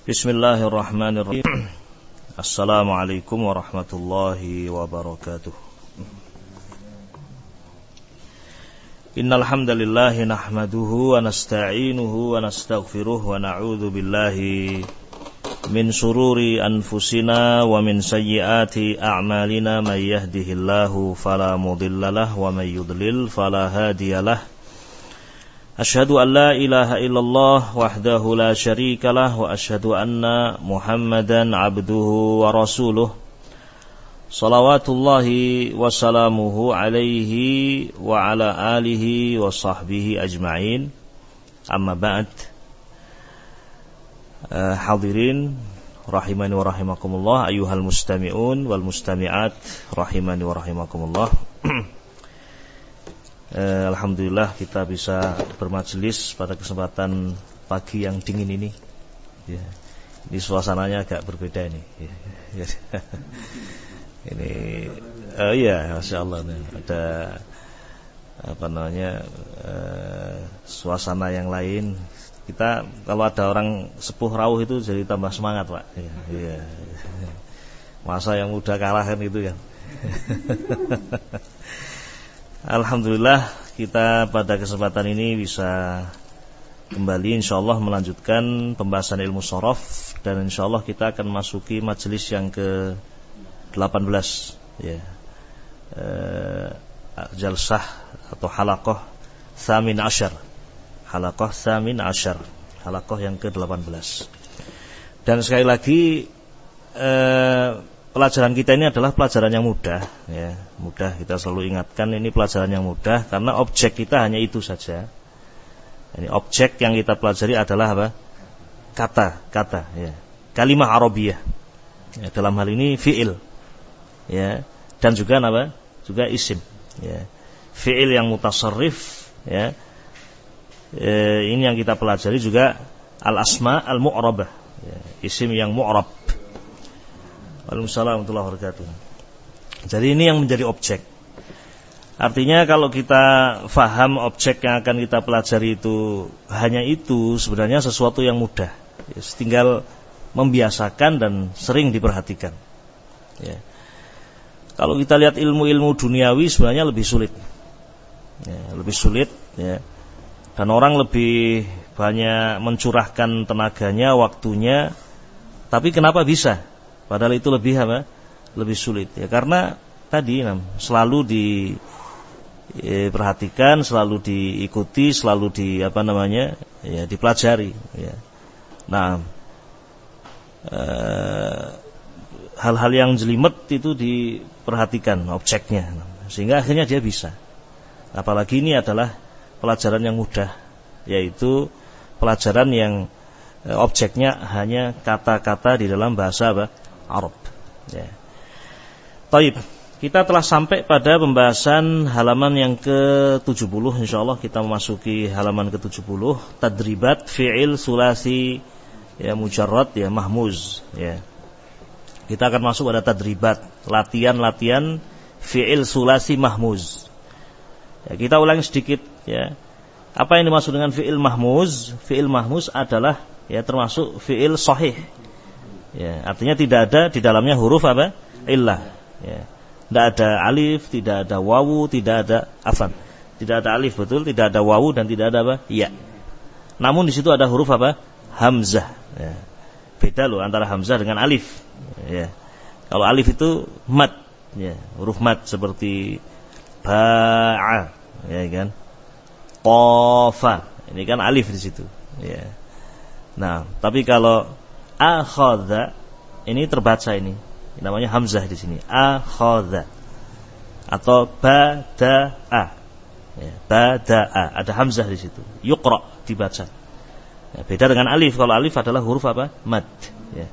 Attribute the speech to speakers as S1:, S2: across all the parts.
S1: Bismillahirrahmanirrahim. Assalamualaikum warahmatullahi wabarakatuh. Innal hamdalillah nahmaduhu wa nasta'inuhu wa nastaghfiruh wa na'udzu billahi min shururi anfusina wa min sayyiati a'malina may yahdihillahu fala mudhillalah wa may yudlil fala hadiyalah. Asyhadu an la ilaha illallah wahdahu la syarikalah wa asyhadu anna Muhammadan abduhu wa rasuluh. Salawatullahi wa salamuhu alaihi wa ala alihi wa sahbihi ajma'in. Amma ba'd. Hadirin rahimani wa rahimakumullah, ayyuhal mustami'un wal mustami'at rahimani wa rahimakumullah. Alhamdulillah kita bisa bermajelis pada kesempatan pagi yang dingin ini. Ya, ini suasananya agak berbeda ini. Ya. Ini, iya, masya Allah nih. Ada suasana yang lain. Kita kalau ada orang sepuh rawuh itu jadi tambah semangat, Pak. Ya. Masa yang muda kalah kan itu kan. Alhamdulillah kita pada kesempatan ini bisa kembali insyaallah melanjutkan pembahasan ilmu shorof, dan insyaallah kita akan masuki majelis yang ke-18 ya. Jalsah atau halaqah tsamin asyar. Halaqah tsamin asyar. Halaqah yang ke-18. Dan sekali lagi pelajaran kita ini adalah pelajaran yang mudah ya. Mudah, kita selalu ingatkan ini pelajaran yang mudah karena objek kita hanya itu saja. Ini objek yang kita pelajari adalah apa? Kata ya. Kalimah Arabiyah. Ya, dalam hal ini fi'il. Ya, dan juga apa? Juga isim ya. Fi'il yang mutasarrif ya. Ini yang kita pelajari juga al-asma al-mu'rabah ya. Isim yang mu'rab. Waalaikumsalam warahmatullahi wabarakatuh. Jadi ini yang menjadi objek. Artinya kalau kita faham objek yang akan kita pelajari itu hanya itu, sebenarnya sesuatu yang mudah. Ya, tinggal membiasakan dan sering diperhatikan. Ya. Kalau kita lihat ilmu-ilmu duniawi sebenarnya lebih sulit. Ya, lebih sulit. Ya. Dan orang lebih banyak mencurahkan tenaganya, waktunya. Tapi kenapa bisa? Padahal itu lebih apa? Lebih sulit ya, karena tadi selalu diperhatikan, selalu diikuti, selalu dipelajari ya. Nah, hal-hal yang jelimet itu diperhatikan objeknya, sehingga akhirnya dia bisa. Apalagi ini adalah pelajaran yang mudah, yaitu pelajaran yang objeknya hanya kata-kata di dalam bahasa apa? Arab ya. Taib, kita telah sampai pada pembahasan halaman yang ke-70. InsyaAllah kita memasuki halaman ke-70. Tadribat fi'il sulasi ya, mujarrad ya, mahmuz ya. Kita akan masuk pada tadribat, latihan-latihan fi'il sulasi mahmuz ya. Kita ulangi sedikit ya. Apa yang dimaksud dengan fi'il mahmuz? Fi'il mahmuz adalah ya termasuk fi'il sahih ya. Artinya tidak ada di dalamnya huruf apa? Illah ya. Tidak ada alif, tidak ada wawu, tidak ada afan. Tidak ada alif, betul, tidak ada wawu dan tidak ada apa? Ya. Namun di situ ada huruf apa? Hamzah ya. Beda loh antara hamzah dengan alif ya. Kalau alif itu mad ya, huruf mad seperti ba'a ya kan? Qafa. Ini kan alif di situ ya. Nah, tapi kalau akhadha ini terbaca, ini namanya hamzah di sini. Akhadha atau bada'a ya, bada'a ada hamzah di situ. Yuqra dibaca. Ya, beda dengan alif. Kalau alif adalah huruf apa? Mad ya.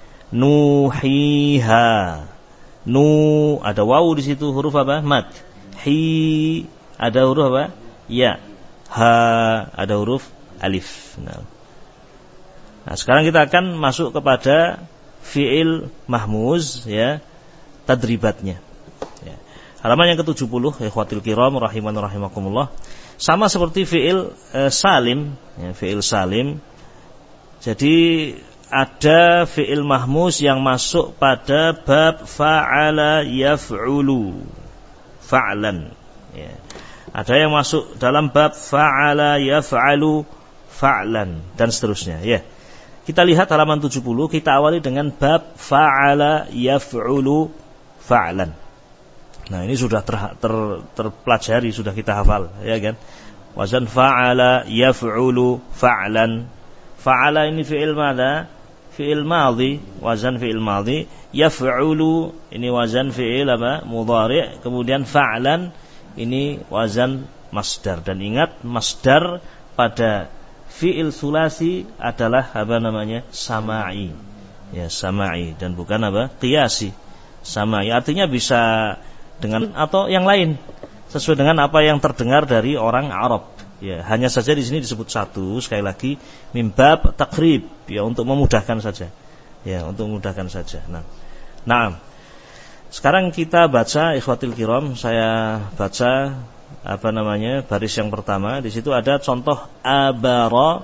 S1: Nuhiha. Nu ada wawu di situ, huruf apa? Mad. Hi ada huruf apa? Ya. Ha ada huruf alif. Nah, sekarang kita akan masuk kepada fi'il mahmuz ya, tadribatnya ya. Halaman yang ke-70 ikhwatil kiram rahiman rahimakumullah. Sama seperti fi'il salim ya, fi'il salim. Jadi ada fi'il mahmus yang masuk pada bab fa'ala yaf'ulu, fa'lan. Ya. Ada yang masuk dalam bab fa'ala yaf'alu, fa'lan, dan seterusnya. Ya. Kita lihat halaman 70, kita awali dengan bab fa'ala yaf'ulu, fa'lan. Nah, ini sudah terpelajari, sudah kita hafal, ya kan? Wazan fa'ala yaf'ulu, fa'lan. Fa'ala ini fi'il madha? Fi'il madhi, wazan fi'il madhi. Yaf'ulu ini wazan fi'il apa? Mudhari'. Kemudian fa'lan ini wazan masdar. Dan ingat, masdar pada fi'il sulasi adalah apa namanya? Sama'i. Ya, sama'i, dan bukan apa? Qiyasi. Sama'i artinya bisa dengan atau yang lain sesuai dengan apa yang terdengar dari orang Arab. Ya, hanya saja di sini disebut satu, sekali lagi mimbab takrib, ya, untuk memudahkan saja. Ya, untuk memudahkan saja. Nah, sekarang kita baca ikhwatil kiram, saya baca apa namanya? Baris yang pertama, di situ ada contoh abara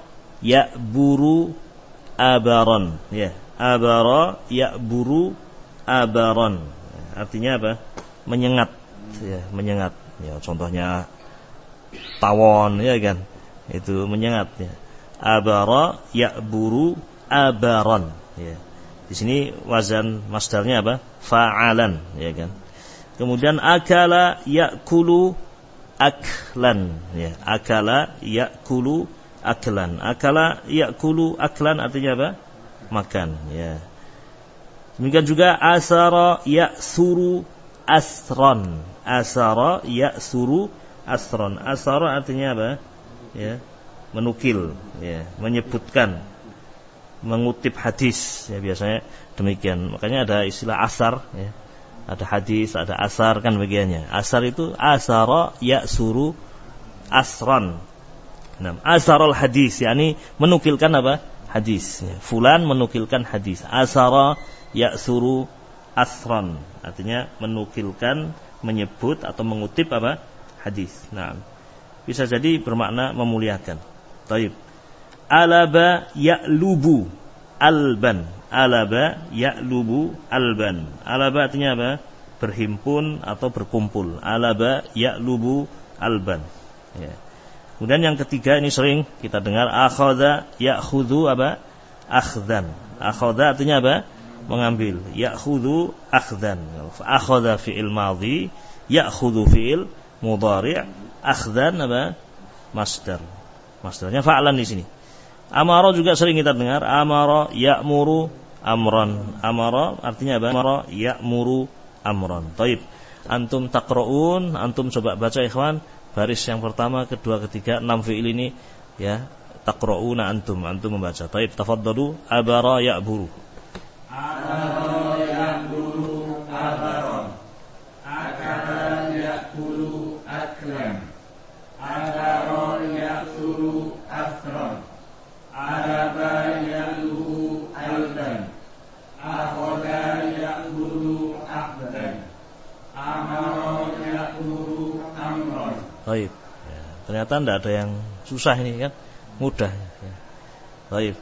S1: ya'buru abaron, ya. Abara ya'buru abaron. Artinya apa? Menyengat, ya, menyengat. Ya, contohnya tawon, ya kan, itu menyengat, ya. Abara ya'buru abaron, ya. Di sini wazan masdarnya apa? Fa'alan, ya kan. Kemudian akala ya'kulu aklan, ya. Akala ya'kulu aklan. Akala ya'kulu aklan artinya apa? Makan, ya. Demikian juga asara ya'suru asron. Asara ya'suru asron. Asara artinya apa? Ya, menukil, ya, menyebutkan, mengutip hadis, ya, biasanya demikian. Makanya ada istilah asar, ya. Ada hadis, ada asar, kan bagiannya. Asar itu asara ya'suru asron. Nah, asarul hadis, yakni menukilkan apa? Hadis, ya. Fulan menukilkan hadis. Asara ya'suru asron, artinya menukilkan, menyebut atau mengutip apa? Hadis. Nah, bisa jadi bermakna memuliakan. Taib. Alaba ya'lubu alban. Alaba ya'lubu alban. Alaba artinya apa? Berhimpun atau berkumpul. Alaba ya'lubu alban. Ya. Kemudian yang ketiga, ini sering kita dengar, akhadha ya'khudhu apa? Akhdan. Akhadha artinya apa? Mengambil. Ya'khudhu akhdan. Akhadha fi'il madhi, ya'khudhu fi'il mudhari', akhdan apa? Masdar. Masdarnya fa'lan di sini. Amara juga sering kita dengar, amara ya'muru amran. Amara artinya apa? Amara ya'muru amran. Taib. Antum taqra'un, antum coba baca ikhwan, baris yang pertama, kedua, ketiga, 6 fi'il ini, ya. Taqra'una antum membaca. Taib, tafaddalu. Abara ya'buru.
S2: Abara ya'buru abaron. Akala ya'kulu aklan. Abara ya'suru asron. Araba ya'luhu alban. Akhoda ya'buru akdan. Amara ya'buru amron.
S1: Baik. Ya, ternyata tidak ada yang susah ini, kan? Mudah. Ya. Baik.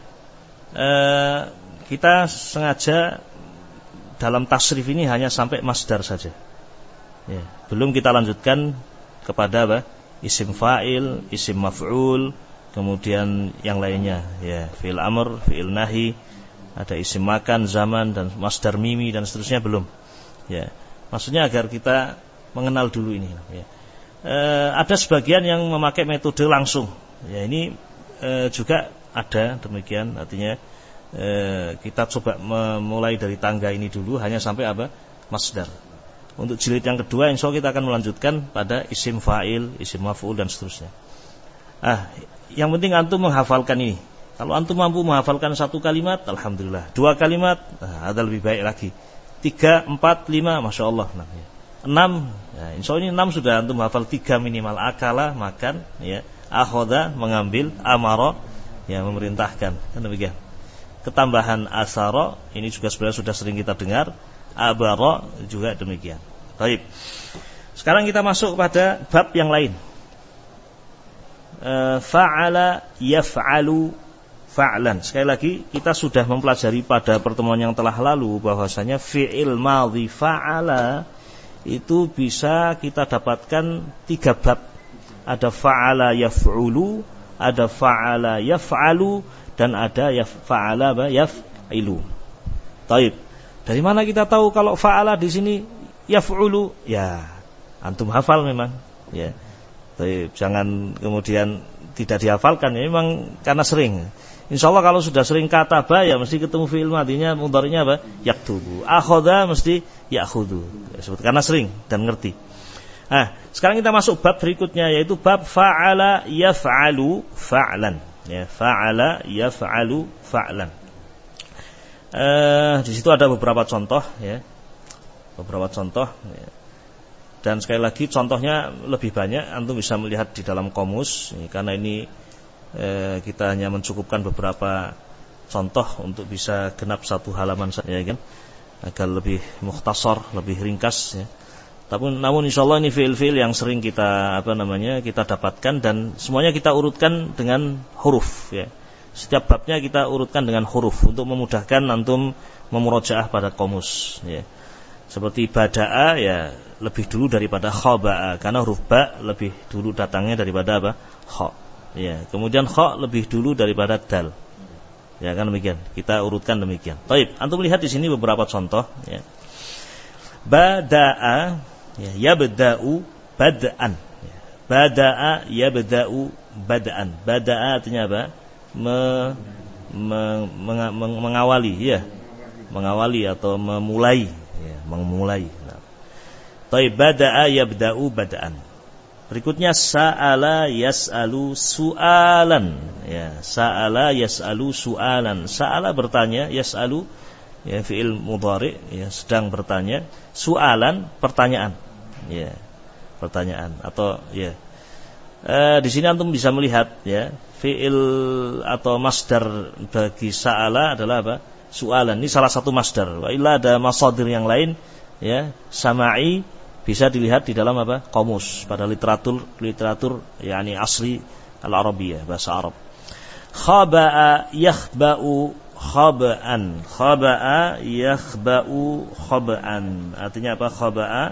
S1: Kita sengaja dalam tasrif ini hanya sampai masdar saja. Ya, belum kita lanjutkan kepada apa? Isim fa'il, isim maf'ul, kemudian yang lainnya, ya, fi'il amr, fi'il nahi, ada isim makan, zaman, dan masdar mimi, dan seterusnya belum. Ya, maksudnya agar kita mengenal dulu ini. Ya. Ada sebagian yang memakai metode langsung. Ya, ini juga ada demikian, artinya kita coba memulai dari tangga ini dulu hanya sampai apa? Masdar. Untuk jilid yang kedua insya Allah kita akan melanjutkan pada isim fa'il, isim maf'ul, dan seterusnya. Yang penting antum menghafalkan ini. Kalau antum mampu menghafalkan 1 kalimat, alhamdulillah. 2 kalimat, ada lebih baik lagi. 3, 4, 5, masya Allah. 6, ya, insya Allah ini 6 sudah antum hafal. 3 minimal. Akala, makan, ya. Akhoda, mengambil. Amara, ya, memerintahkan. Kan demikian. Ketambahan asara, ini juga sebenarnya sudah sering kita dengar. Abara juga demikian. Baik. Sekarang kita masuk pada bab yang lain. Fa'ala yaf'alu fa'lan. Sekali lagi kita sudah mempelajari pada pertemuan yang telah lalu bahwasanya fi'il madhi fa'ala itu bisa kita dapatkan 3 bab. Ada fa'ala yaf'ulu, ada fa'ala yaf'alu, dan ada fa'ala yaf'ilu. Taib. Dari mana kita tahu kalau fa'ala di sini yaf'ulu? Ya, antum hafal memang. Ya. Taib. Jangan kemudian tidak dihafalkan. Ya, memang karena sering. Insyaallah kalau sudah sering kataba ya mesti ketemu fi'il madhinya mudhari'nya apa? Yaktubu. Akhadha mesti ya'khudhu. Ya, karena sering dan ngerti. Nah, sekarang kita masuk bab berikutnya yaitu bab fa'ala yaf'alu fa'lan. Ya, fa'ala yaf'alu fa'lan. Di situ ada beberapa contoh ya. Beberapa contoh ya. Dan sekali lagi contohnya lebih banyak, antum bisa melihat di dalam komus ya, karena ini kita hanya mencukupkan beberapa contoh untuk bisa genap 1 halaman saja ya kan. Agar lebih mukhtasar, lebih ringkas ya. Namun insyaallah ini fi'il-fi'il yang sering kita kita dapatkan dan semuanya kita urutkan dengan huruf ya. Setiap babnya kita urutkan dengan huruf untuk memudahkan antum memurojaah pada komus ya. Seperti bada'a ya lebih dulu daripada khaba'a karena huruf ba lebih dulu datangnya daripada apa? Kha. Ya, kemudian kha lebih dulu daripada dal. Ya kan demikian. Kita urutkan demikian. Baik, antum lihat di sini beberapa contoh ya. Bada'a ya, yabda'u bad'an. Bada'a yabda'u bad'an. Bada'a artinya apa? Mengawali ya. Mengawali atau memulai ya, memulai. Nah. Baik, bada'a yabda'u bad'an. Berikutnya sa'ala yas'alu su'alan ya. Sa'ala yas'alu su'alan. Sa'ala bertanya, yas'alu ya fi'il mudhari ya sedang bertanya, su'alan pertanyaan ya, pertanyaan atau ya di sini antum bisa melihat ya fi'il atau masdar bagi sa'ala adalah apa? Su'alan. Ini salah satu masdar. Wa illa ada masadir yang lain ya, sama'i bisa dilihat di dalam apa? Qamus pada literatur yakni asli al-Arabiyah, bahasa Arab. Khaba'a yakhba'u khaba'an. Khaba'a yakhba'u khaba'an. Artinya apa? Khaba'a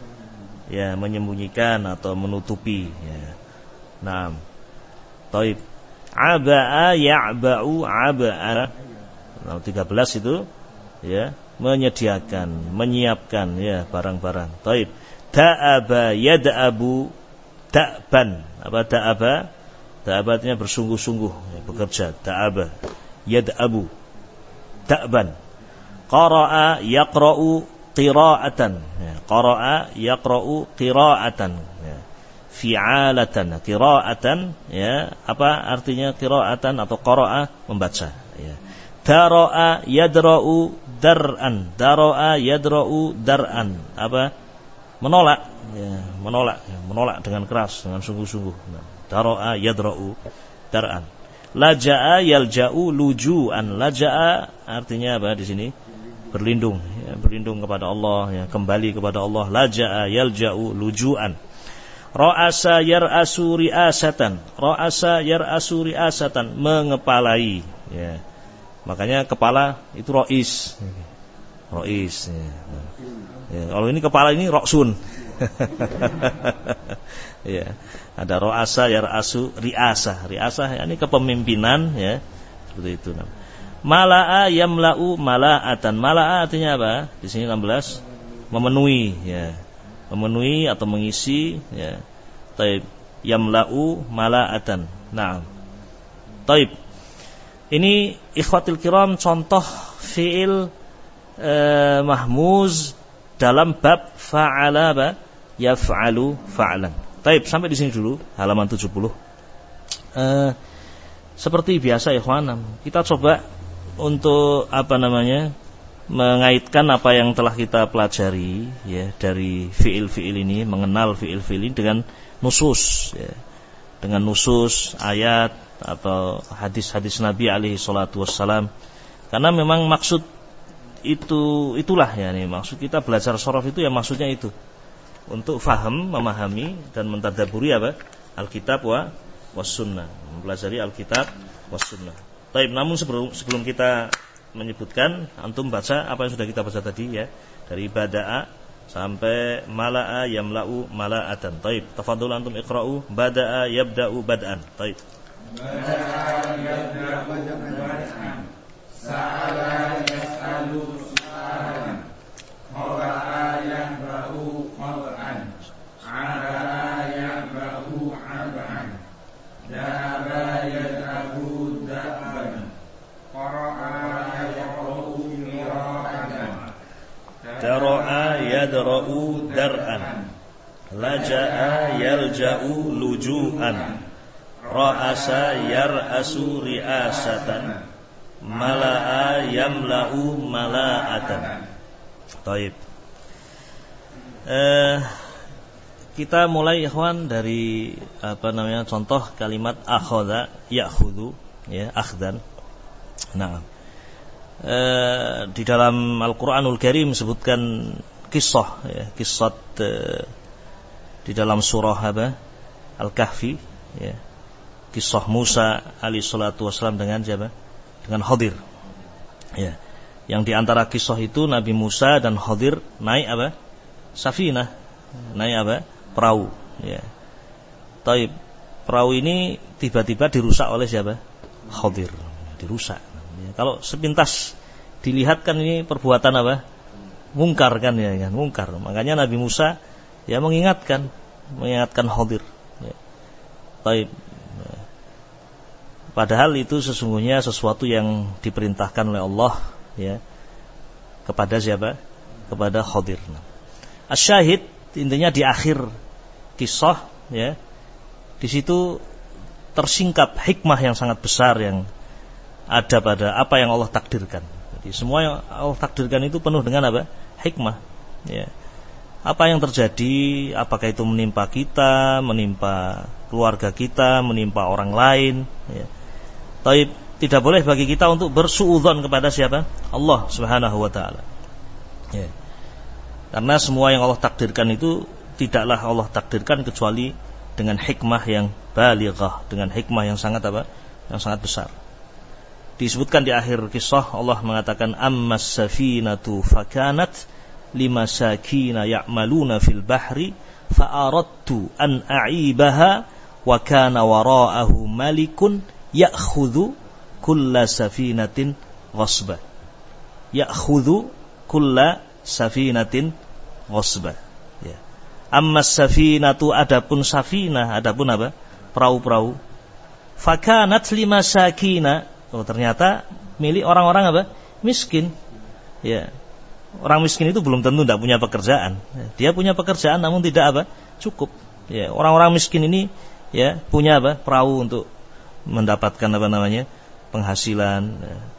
S1: ya menyembunyikan atau menutupi ya. Naam. Taib. Aba'a ya'ba'u aba'a. Nah, 13 itu ya, menyediakan, menyiapkan ya barang-barang. Taib. Da'aba yad'abu da'ban. Apa da'aba? Da'aba artinya bersungguh-sungguh ya, bekerja. Da'aba yad'abu da'ban. Qara'a yaqra'u qira'atan ya. Qara'a yaqra'u qira'atan ya. Fi'alatan qira'atan ya. Apa artinya qira'atan atau qara'a? Membaca ya. Dara'a yadra'u dar'an. Dara'a yadra'u dar'an. Apa? Menolak ya. Menolak dengan keras, dengan sungguh-sungguh. Nah, dara'a yadra'u dar'an. Laja'a yalja'u luju'an. Laja'a artinya apa di sini? Berlindung ya, berlindung kepada Allah ya, kembali kepada Allah. Laja'a yalja'u luju'an. Ra'asa yar'asu ri'asatan. Ra'asa yar'asu ri'asatan, mengepalai ya. Makanya kepala itu ro'is. Ro'is ya. Ya, kalau ini kepala ini roksun. Ya, ada ro'asa yar'asu ri'asah. Ri'asah ini kepemimpinan ya. Seperti itu. Mala'a yamla'u mala'atan. Mala'a artinya apa? Di sini 16 memenuhi ya. Memenuhi atau mengisi ya. Taib. Yamla'u mala'atan. Naam. Taib. Ini ikhwatil kiram contoh fi'il mahmuz dalam bab fa'ala ba yaf'alu fa'lan. Taib, sampai di sini dulu halaman 70. Seperti biasa ikhwan, kita coba untuk mengaitkan apa yang telah kita pelajari ya dari fi'il-fi'il ini, mengenal fi'il-fi'il ini dengan nusus ya. Dengan nusus ayat atau hadis-hadis Nabi alaihi salatu wassalam. Karena memang maksud itulah ya nih, maksud kita belajar shorof itu ya maksudnya itu. Untuk faham, memahami dan mentadaburi apa? Alkitab was sunnah, mempelajari Alkitab was sunnah. Baik, namun sebelum kita menyebutkan, antum baca apa yang sudah kita baca tadi ya, dari bada'a sampai mala'a yamla'u mala'atan. Baik, tafadhol antum iqra'u bada'a yabda'u bad'an. Baik.
S2: Bada'a yabda'u bad'an. Sa'ala yas'alu su'alan. Qara'a yabda'u qad'an. 'Ara'a yabda'u 'ab'an. Da'aba yad'abu da'ban. Qara'a yaqra'u qira'atan.
S1: Dara'a yadra'u dar'an. Laja'a yalja'u luju'an. Ra'asa yar'asu ri'asatan. Mala'a yamla'u mala'atan. Baik. Kita mulai ikhwan dari contoh kalimat akhadha ya'khudhu ya, akhdan. Nah, di dalam Al-Qur'anul Karim sebutkan kisah ya, kisah di dalam surah Al-Kahfi ya. Kisah Musa alaihi salatu wasallam dengan siapa? Dengan Khadir. Ya. Yang di antara kisah itu Nabi Musa dan Khadir naik safinah, naik perahu ya. Taib. Perahu ini tiba-tiba dirusak oleh siapa? Khadir. Dirusak. Ya. Kalau sepintas dilihat kan ini perbuatan mungkar kan ya kan, mungkar. Makanya Nabi Musa ya mengingatkan Khadir ya. Taib. Padahal itu sesungguhnya sesuatu yang diperintahkan oleh Allah ya kepada siapa? Kepada Khadir. Asy-syahid intinya di akhir kisah ya. Di situ tersingkap hikmah yang sangat besar yang ada pada apa yang Allah takdirkan. Jadi semua yang Allah takdirkan itu penuh dengan hikmah ya. Apa yang terjadi, apakah itu menimpa kita, menimpa keluarga kita, menimpa orang lain ya. Taib, tidak boleh bagi kita untuk bersuudzon kepada siapa? Allah Subhanahu wa taala. Ya. Karena semua yang Allah takdirkan itu tidaklah Allah takdirkan kecuali dengan hikmah yang balighah, dengan hikmah yang sangat yang sangat besar. Disebutkan di akhir kisah Allah mengatakan ammas safinatu fakanat limasakina ya'maluna fil bahri fa'aradtu an a'ibaha wa kana wara'ahu malikun ya'khudhu kulla safinatin ghasba. Ya'khudhu kulla safinatin ghasba ya. Amma safinatu adapun safinah, adapun perahu-perahu. Fakanat limasakina, ternyata milik orang-orang miskin ya. Orang miskin itu belum tentu tidak punya pekerjaan. Dia punya pekerjaan namun tidak cukup ya. Orang-orang miskin ini ya punya perahu untuk mendapatkan penghasilan.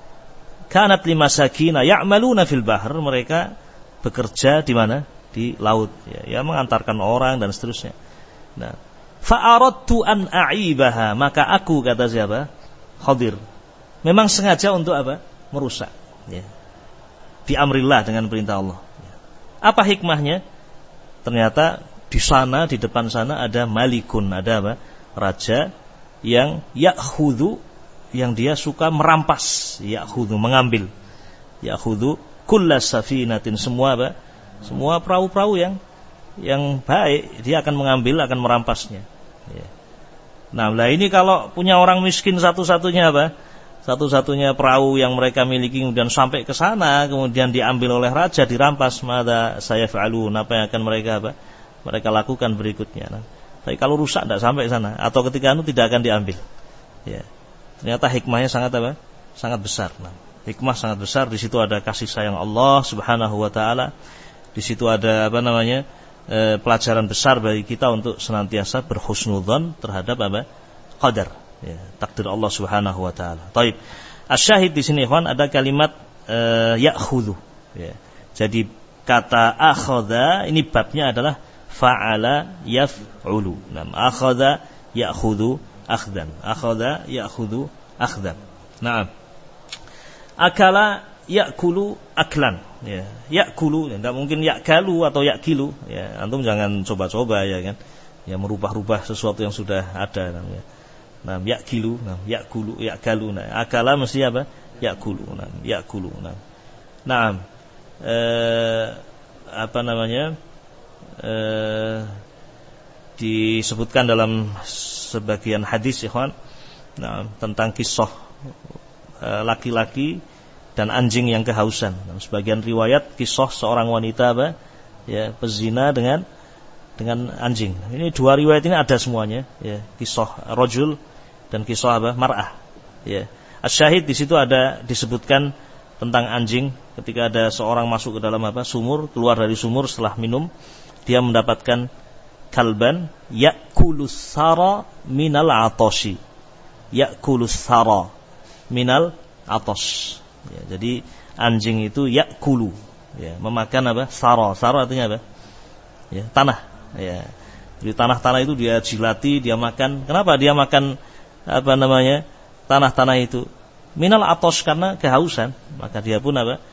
S1: Kanat limasakina ya'maluna fil bahr, mereka bekerja di mana? Di laut ya, mengantarkan orang dan seterusnya. Nah, fa'aradtu an a'ibaha, maka aku, kata siapa? Khadir, memang sengaja untuk merusak ya. Bi amrillah, dengan perintah Allah ya. Apa hikmahnya? Ternyata di sana, di depan sana ada malikun, ada raja yang ya'khudhu, yang dia suka merampas, ya'khudhu, mengambil, ya'khudhu kulla safinatin, semua perahu-perahu yang baik dia akan mengambil, akan merampasnya ya. Nah, ini kalau punya orang miskin satu-satunya satu-satunya perahu yang mereka miliki kemudian sampai ke sana, kemudian diambil oleh raja, dirampas, mada saya fa'alun, apa yang akan mereka lakukan berikutnya. Nah, tapi kalau rusak tidak sampai sana, atau ketika itu tidak akan diambil ya. Ternyata hikmahnya sangat besar. Nah, hikmah sangat besar. Di situ ada kasih sayang Allah Subhanahu wa taala. Di situ ada pelajaran besar bagi kita untuk senantiasa berhusnudzon terhadap qadar ya, takdir Allah Subhanahu wa taala. Baik. Asy-syahid di sini ikhwan ada kalimat ya'khudhu ya. Jadi kata akhadha ini babnya adalah fa'ala yaf'ulu. Nah, akhadha ya'khudhu akhdan. Akhadha ya'khudhu akhdan. Naam. Akala ya'kulu aklan ya. Ya'kulu, enggak mungkin ya'kalu atau ya'kilu ya. Antum jangan coba-coba ya kan. Ya merubah-rubah sesuatu yang sudah ada namanya. Nah, yakilu, nah, yakulu, yakalu. Nah, akala mesti apa? Yakulu, nah, yakulu. Nah, apa namanya? Disebutkan dalam sebagian hadis, ikhwan, nah, tentang kisah laki-laki dan anjing yang kehausan. Dalam sebagian riwayat kisah seorang wanita apa? Ya, pezina dengan anjing. Ini dua riwayat ini ada semuanya, ya, kisah rajul dan kisah apa? Mar'ah. Ya. Asy-syahid di situ ada disebutkan tentang anjing ketika ada seorang masuk ke dalam apa? Sumur, keluar dari sumur setelah minum, dia mendapatkan kalban ya'kulus sara minal 'atashi. Ya'kulus sara minal atos. Ya, jadi anjing itu yakulu, ya, memakan apa? Sara. Sara artinya apa? Ya, tanah. Ya. Jadi tanah-tanah itu dia jilati, dia makan. Kenapa dia makan apa namanya? Tanah-tanah itu? Minal atos, karena kehausan. Maka dia pun apa?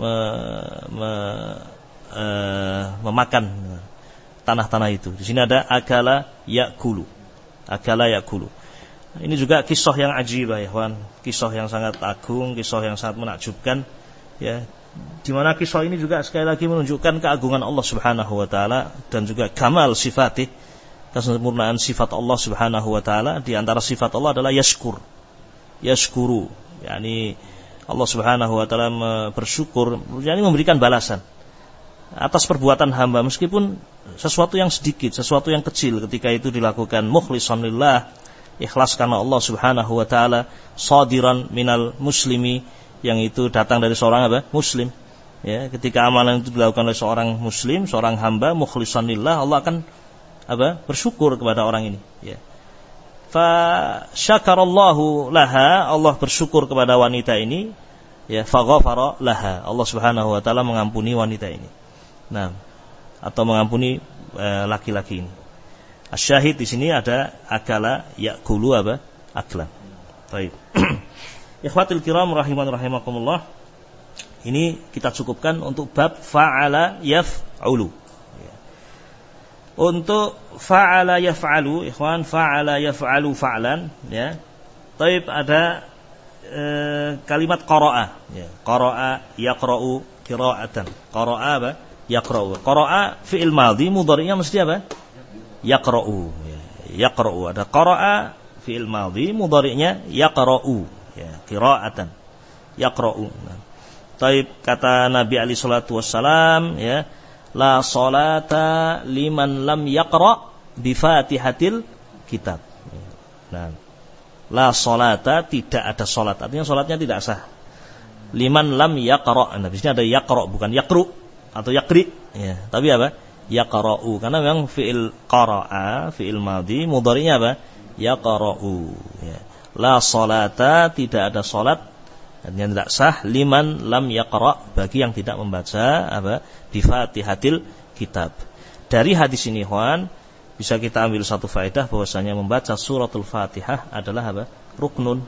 S1: Memakan tanah-tanah itu. Di sini ada akala yakulu. Akala yakulu. Ini juga kisah yang ajib, ya kawan. Kisah yang sangat agung, kisah yang sangat menakjubkan, ya. Di mana kisah ini juga sekali lagi menunjukkan keagungan Allah Subhanahu wa taala dan juga kamal sifatih, kesempurnaan sifat Allah Subhanahu wa taala. Di antara sifat Allah adalah yashkur. Yashkuru, yakni Allah Subhanahu wa taala bersyukur, yakni memberikan balasan atas perbuatan hamba meskipun sesuatu yang sedikit, sesuatu yang kecil, ketika itu dilakukan mukhlishan lillah, ikhlas karena Allah Subhanahu wa taala, shadiran minal muslimi, yang itu datang dari seorang apa? Muslim. Ya, ketika amalan itu dilakukan oleh seorang muslim, seorang hamba mukhlishan lillah, Allah akan apa? Bersyukur kepada orang ini, ya. Fa syakarallahu laha, Allah bersyukur kepada wanita ini, ya, fa ghafara laha, Allah Subhanahu wa taala mengampuni wanita ini. Nah, atau mengampuni laki-laki ini. Asyahid di sini ada akala yakulu apa? Aklan. Baik. Ikhwatul kiram rahimakumullah. Ini kita cukupkan untuk bab fa'ala yaf'ulu. Untuk fa'ala yaf'alu, ikhwan, fa'ala yaf'alu fa'lan, ya. Baik, ada kalimat qara'a, ya. Qara'a yaqra'u qira'atan. Qara'a apa? Yaqra'u. Qara'a fi'il madhi, mudhari'nya mesti apa? Yaqra'u, ya. Yaqra'u. Ada qara'a fi'il madhi, mudhari'nya yaqra'u, ya, qira'atan. Yaqra'u. Taib, kata Nabi alaihi salatu wassalam, ya, la salata liman lam yaqra' bi Fatihatil kitab. Nah, la salata, tidak ada salat. Artinya salatnya tidak sah. Liman lam yaqra'. Nah, di sini ada yaqra', bukan yaqru atau yaqri, ya. Tapi apa? Yaqra'u, karena memang fi'il qara'a, fi'il madhi, mudhari'nya apa? Yaqra'u, ya. La salata, tidak ada salat, yang tidak sah, liman lam yaqra', bagi yang tidak membaca apa? Bi Fatihatil kitab. Dari hadis ini, Juan, bisa kita ambil satu faedah bahwasanya membaca suratul Fatihah adalah apa? Rukun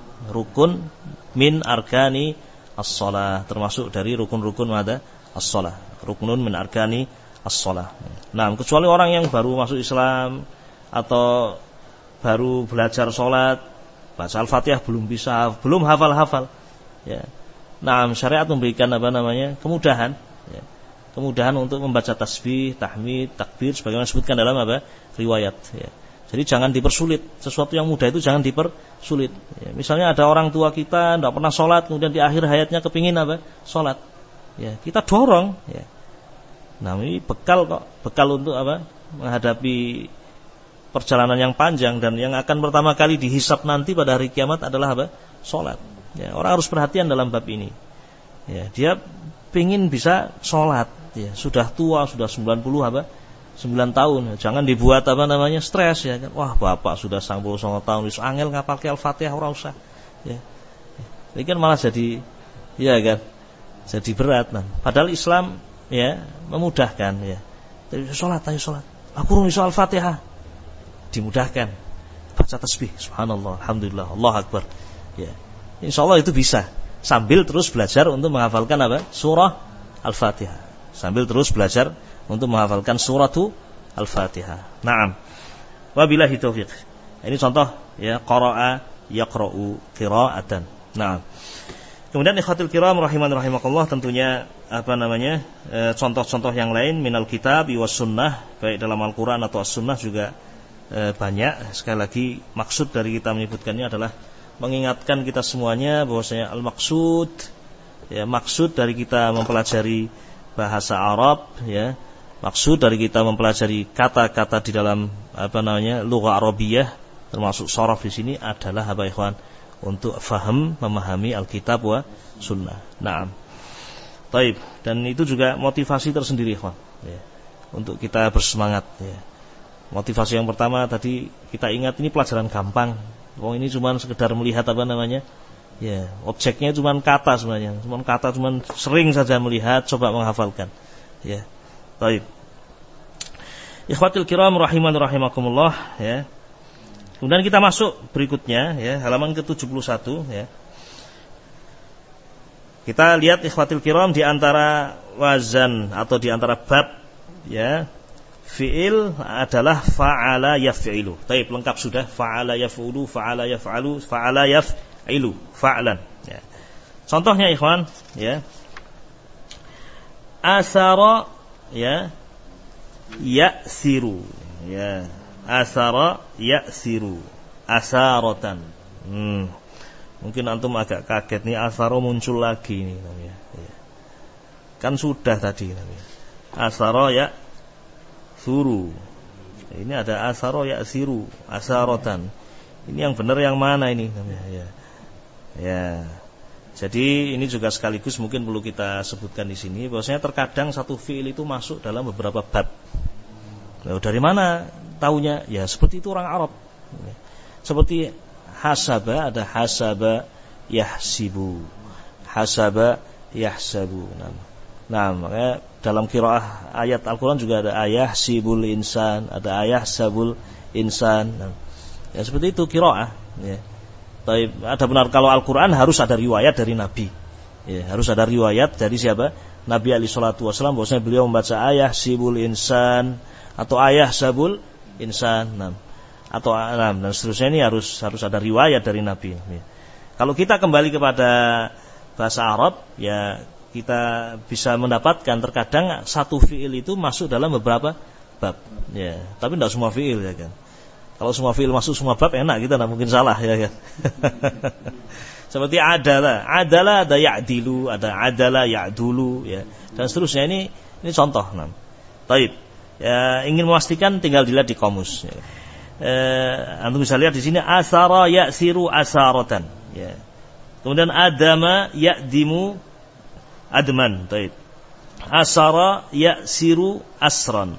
S1: min arkani as-shalah, termasuk dari rukun-rukun ada as-shalah. Ruknun min arkani as-shalah. Nah, kecuali orang yang baru masuk Islam atau baru belajar salat, baca Al-Fatihah belum bisa, belum hafal-hafal, ya. Nah, syariat memberikan apa namanya? Kemudahan, ya. Kemudahan untuk membaca tasbih, tahmid, takbir sebagaimana disebutkan dalam apa? Riwayat, ya. Jadi jangan dipersulit. Sesuatu yang mudah itu jangan dipersulit, ya. Misalnya ada orang tua kita tidak pernah sholat, kemudian di akhir hayatnya kepingin apa? Sholat, ya. Kita dorong, ya. Nah, ini bekal kok, bekal untuk apa? Menghadapi perjalanan yang panjang, dan yang akan pertama kali dihisab nanti pada hari kiamat adalah apa? Sholat. Ya, orang harus perhatian dalam bab ini. Ya, dia pingin bisa sholat, ya, sudah tua, sudah 9 tahun, ya, jangan dibuat apa namanya stres, ya kan. Wah, bapak sudah 99 tahun, wis angel ngapal ke Al-Fatihah ora usah. Ya. Ini kan malah jadi, ya kan, jadi berat. Nah, padahal Islam, ya, memudahkan, ya. Sholat, ayo sholat. Aku urung iso Al-Fatihah, dimudahkan. Baca tasbih, subhanallah, alhamdulillah, Allahu akbar. Ya. Insyaallah itu bisa sambil terus belajar untuk menghafalkan apa? Surah Al-Fatihah. Sambil terus belajar untuk menghafalkan suratu Al-Fatihah. Naam. Wabillahi taufiq. Ini contoh ya, qara'a yaqra'u qira'atan. Nah, kemudian ikhwatul kiram rahiman rahimakumullah, tentunya contoh-contoh yang lain minal kitab was sunnah, baik dalam Al-Qur'an atau as-sunnah juga banyak. Sekali lagi maksud dari kita menyebutkannya adalah mengingatkan kita semuanya bahwasanya al-maqsud ya, maksud dari kita mempelajari bahasa Arab ya, maksud dari kita mempelajari kata-kata di dalam lugha Arabiyah termasuk sharaf di sini adalah apa ikhwan? Untuk faham, memahami Alkitab wa sunnah. Naam. Baik, dan itu juga motivasi tersendiri ikhwan ya, untuk kita bersemangat ya. Motivasi yang pertama tadi kita ingat ini pelajaran gampang. Ini cuma sekedar melihat ya, objeknya cuma kata sebenarnya. Cuma sering saja melihat, coba menghafalkan. Ya. Baik. Ikhwatul kiram rahiman rahimakumullah ya. Kemudian kita masuk berikutnya ya, halaman ke-71 ya. Kita lihat ikhwatul kiram di antara wazan atau di antara bab ya, fi'il adalah fa'ala yaf'ilu. Baik, lengkap sudah, fa'ala yaf'ulu, fa'ala yaf'alu, fa'ala yaf'ilu, fa'lan ya. Contohnya ikhwan ya. Asara ya, ya'siru ya. Asara ya'siru, asaratan. Mungkin antum agak kaget nih, asara muncul lagi nih namanya. Ya. Kan sudah tadi namanya. Asara ya'suru. Ini ada asara ya'siru, asaratan. Ini yang benar yang mana ini namanya ya. Ya. Jadi ini juga sekaligus mungkin perlu kita sebutkan di sini bahwasanya terkadang satu fiil itu masuk dalam beberapa bab. Nah, dari mana taunya? Ya seperti itu orang Arab. Seperti hasaba, ada hasaba yahsibu, hasaba yahsabu. Nah, makanya dalam qiraah ayat Al-Qur'an juga ada ayahsibul insan, ada ayahsabul insan. Nah, ya seperti itu qiraah. Ya. Tapi ada benar kalau Al-Qur'an harus ada riwayat dari Nabi. Ya, harus ada riwayat dari siapa? Nabi alaihi salatu wasallam bahwasanya beliau membaca ayahsibul insan atau ayahsabul insan, atau dan seterusnya. Ini harus ada riwayat dari Nabi. Kalau kita kembali kepada bahasa Arab, ya kita bisa mendapatkan terkadang satu fiil itu masuk dalam beberapa bab. Ya, tapi tidak semua fiil ya kan. Kalau semua fiil masuk semua bab enak, kita tidak mungkin salah ya kan. Seperti adalah ada ya'dilu, ada adalah ya'dulu ya, dan seterusnya. Ini contoh. Baik. Ya, ingin memastikan tinggal dilihat di kamus. Ya. Antum bisa lihat di sini asara ya'siru asaratan. Ya. Kemudian adama ya'dimu adman. Baik. Asara ya'siru asran.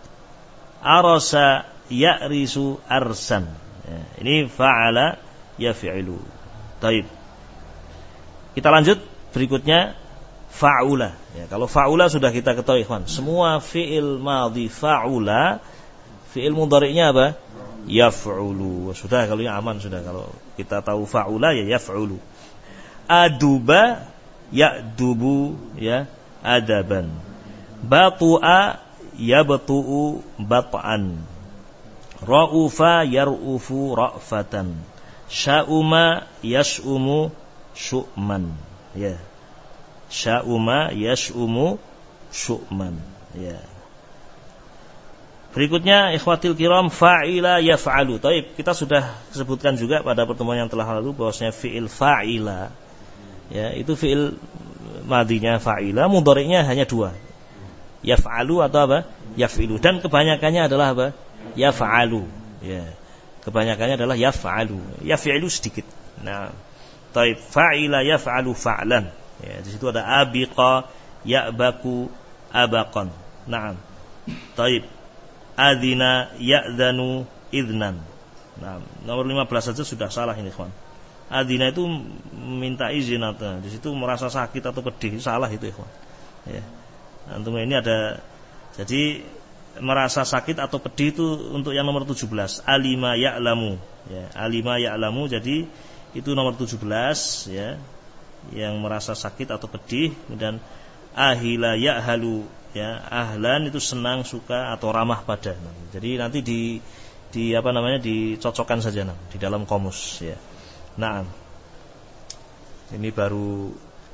S1: Arasa ya'risu arsan. Ya. Ini fa'ala yaf'ilu. Baik. Kita lanjut berikutnya. Fa'ula ya, kalau fa'ula sudah kita ketahui ikhwan, semua fi'il madhi fa'ula, fi'il mudhari'nya apa? Yaf'ulu. Sudah, kalau yang aman sudah, kalau kita tahu fa'ula ya yaf'ulu. Aduba ya'dubu ya adaban. Batu'a yabtu'u bat'an. Ra'ufa yar'ufu ra'fatan. Sya'uma yas'umu syu'man ya. Sya'uma yas'umu syu'man ya. Berikutnya ikhwatil kiram fa'ila yaf'alu. Taib, kita sudah sebutkan juga pada pertemuan yang telah lalu bahwasanya fi'il fa'ila ya, itu fi'il madhinya fa'ila, mudhari'nya hanya dua, yaf'alu atau apa? Yaf'ilu. Dan kebanyakannya adalah apa? Yaf'alu ya. Kebanyakannya adalah yaf'alu. Yaf'ilu sedikit. Nah, taib, fa'ila yaf'alu fa'lan. Ya, di situ ada abiqa, ya'baku, abaqan. Naam. Taib. Adzina, ya'dzanu, idznan. Nah, nomor 15 saja sudah salah ini, ikhwan. Adzina itu minta izin atau di situ merasa sakit atau pedih, salah itu, ikhwan. Ya. Antum ini ada, jadi merasa sakit atau pedih itu untuk yang nomor 17. Alima ya'lamu. Ya, alima ya'lamu, jadi itu nomor 17 ya. Yang merasa sakit atau pedih. Kemudian ahila ya'halu ya, ahlan itu senang, suka atau ramah pada. Jadi nanti dicocokkan saja di dalam kamus ya. Nah, ini baru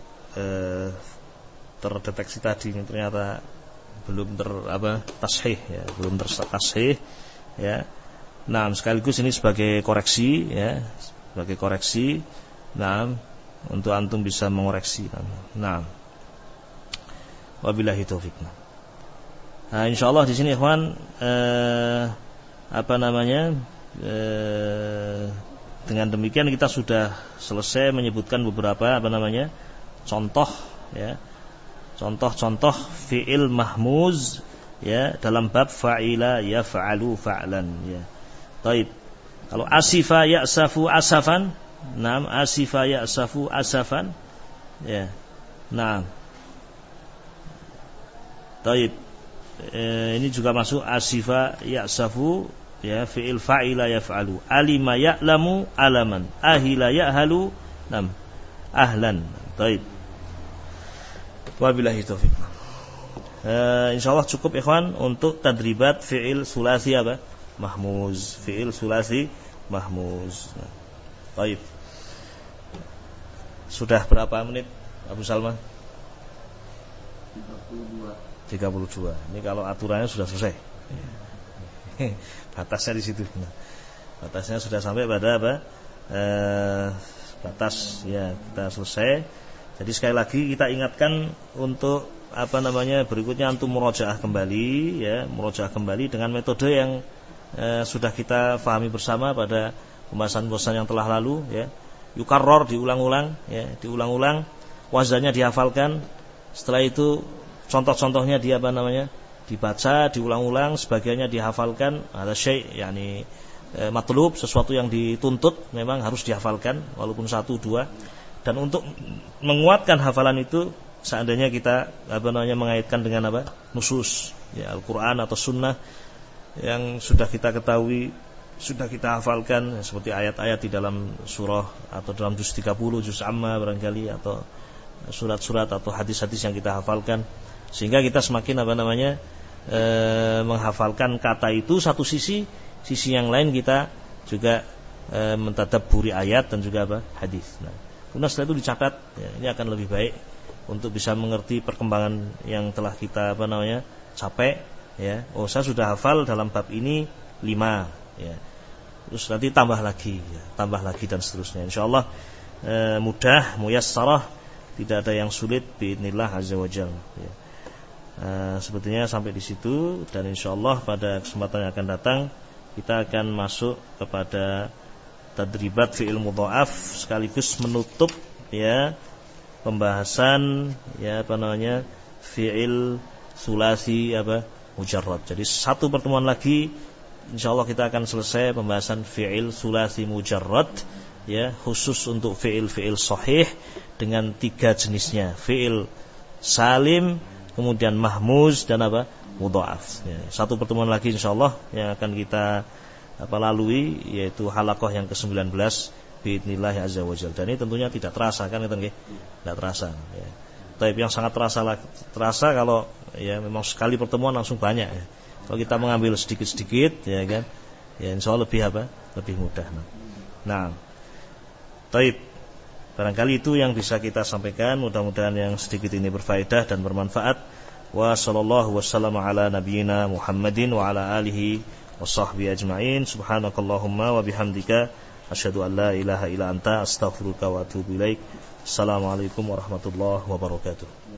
S1: terdeteksi tadi ternyata belum tashih ya, belum tashih ya. Nah, sekaligus ini sebagai koreksi ya, sebagai koreksi. Nah, untuk antum bisa mengoreksi. Nah, wabillahi taufik. Nah, insyaallah di sini ikhwan dengan demikian kita sudah selesai menyebutkan beberapa contoh ya. Contoh-contoh fi'il mahmuz ya dalam bab fa'ila yaf'alu fa'lan ya. Baik. Kalau asifa ya'safu asafan, naam asifa ya'safu asafan ya. Naam. Baik. Ini juga masuk asifa ya'safu ya fi'il fa'ila yaf'alu. Alima ya'lamu alaman. Ahila ya'halu naam ahlan. Baik. Wabillahi taufiq. Insyaallah cukup ikhwan untuk tadribat fi'il sulasi mahmuz, fi'il sulasi mahmuz. Baik. Sudah berapa menit Abu Salman? 32. Ini kalau aturannya sudah selesai. Batasnya di situ. Batasnya sudah sampai pada batas ya, kita selesai. Jadi sekali lagi kita ingatkan untuk berikutnya antum murojaah kembali ya, murojaah kembali dengan metode yang sudah kita fahami bersama pada pembahasan-pembahasan yang telah lalu ya. Yukarror, diulang-ulang ya, diulang-ulang, wazannya dihafalkan. Setelah itu contoh-contohnya dibaca, diulang-ulang, sebagiannya dihafalkan. Ada syai' yakni matlub, sesuatu yang dituntut memang harus dihafalkan walaupun 1-2. Dan untuk menguatkan hafalan itu seandainya kita mengaitkan dengan nusus ya, Al-Qur'an atau sunnah yang sudah kita ketahui, sudah kita hafalkan seperti ayat-ayat di dalam surah atau dalam juz 30, juz amma barangkali, atau surat-surat atau hadis-hadis yang kita hafalkan, sehingga kita semakin menghafalkan kata itu satu sisi yang lain kita juga mentadabburi ayat dan juga hadis. Nah, kemudian setelah itu dicatat ya, ini akan lebih baik untuk bisa mengerti perkembangan yang telah kita capai ya. Oh, saya sudah hafal dalam bab ini 5 ya. Terus nanti tambah lagi dan seterusnya. Insyaallah mudah, muyassarah, tidak ada yang sulit biidznillah azza wajalla ya. Sepertinya sampai di situ, dan insyaallah pada kesempatan yang akan datang kita akan masuk kepada tadribat fi'il mudha'af sekaligus menutup ya pembahasan ya fi'il sulasi mujarrad. Jadi satu pertemuan lagi insyaallah kita akan selesai pembahasan fi'il sulasi mujarrad ya, khusus untuk fi'il sahih dengan 3 jenisnya, fi'il salim, kemudian mahmuz dan mudha'af ya. Satu pertemuan lagi insyaallah yang akan kita lalui, yaitu halaqah yang ke-19 biidznillah azza wajalla. Dan ini tentunya tidak terasa kan, tidak terasa ya. Tapi yang sangat terasa kalau ya memang sekali pertemuan langsung banyak ya. Kalau kita mengambil sedikit-sedikit ya kan, ya insyaallah lebih mudah. Nah, baik. Barangkali itu yang bisa kita sampaikan, mudah-mudahan yang sedikit ini berfaedah dan bermanfaat. Wa sallallahu wasallam ala nabiyyina Muhammadin wa ala alihi washabbihi ajma'in. Subhanakallahumma wa bihamdika asyhadu an la ilaha illa anta astaghfiruka wa atubu ilaik. Assalamualaikum warahmatullahi wabarakatuh.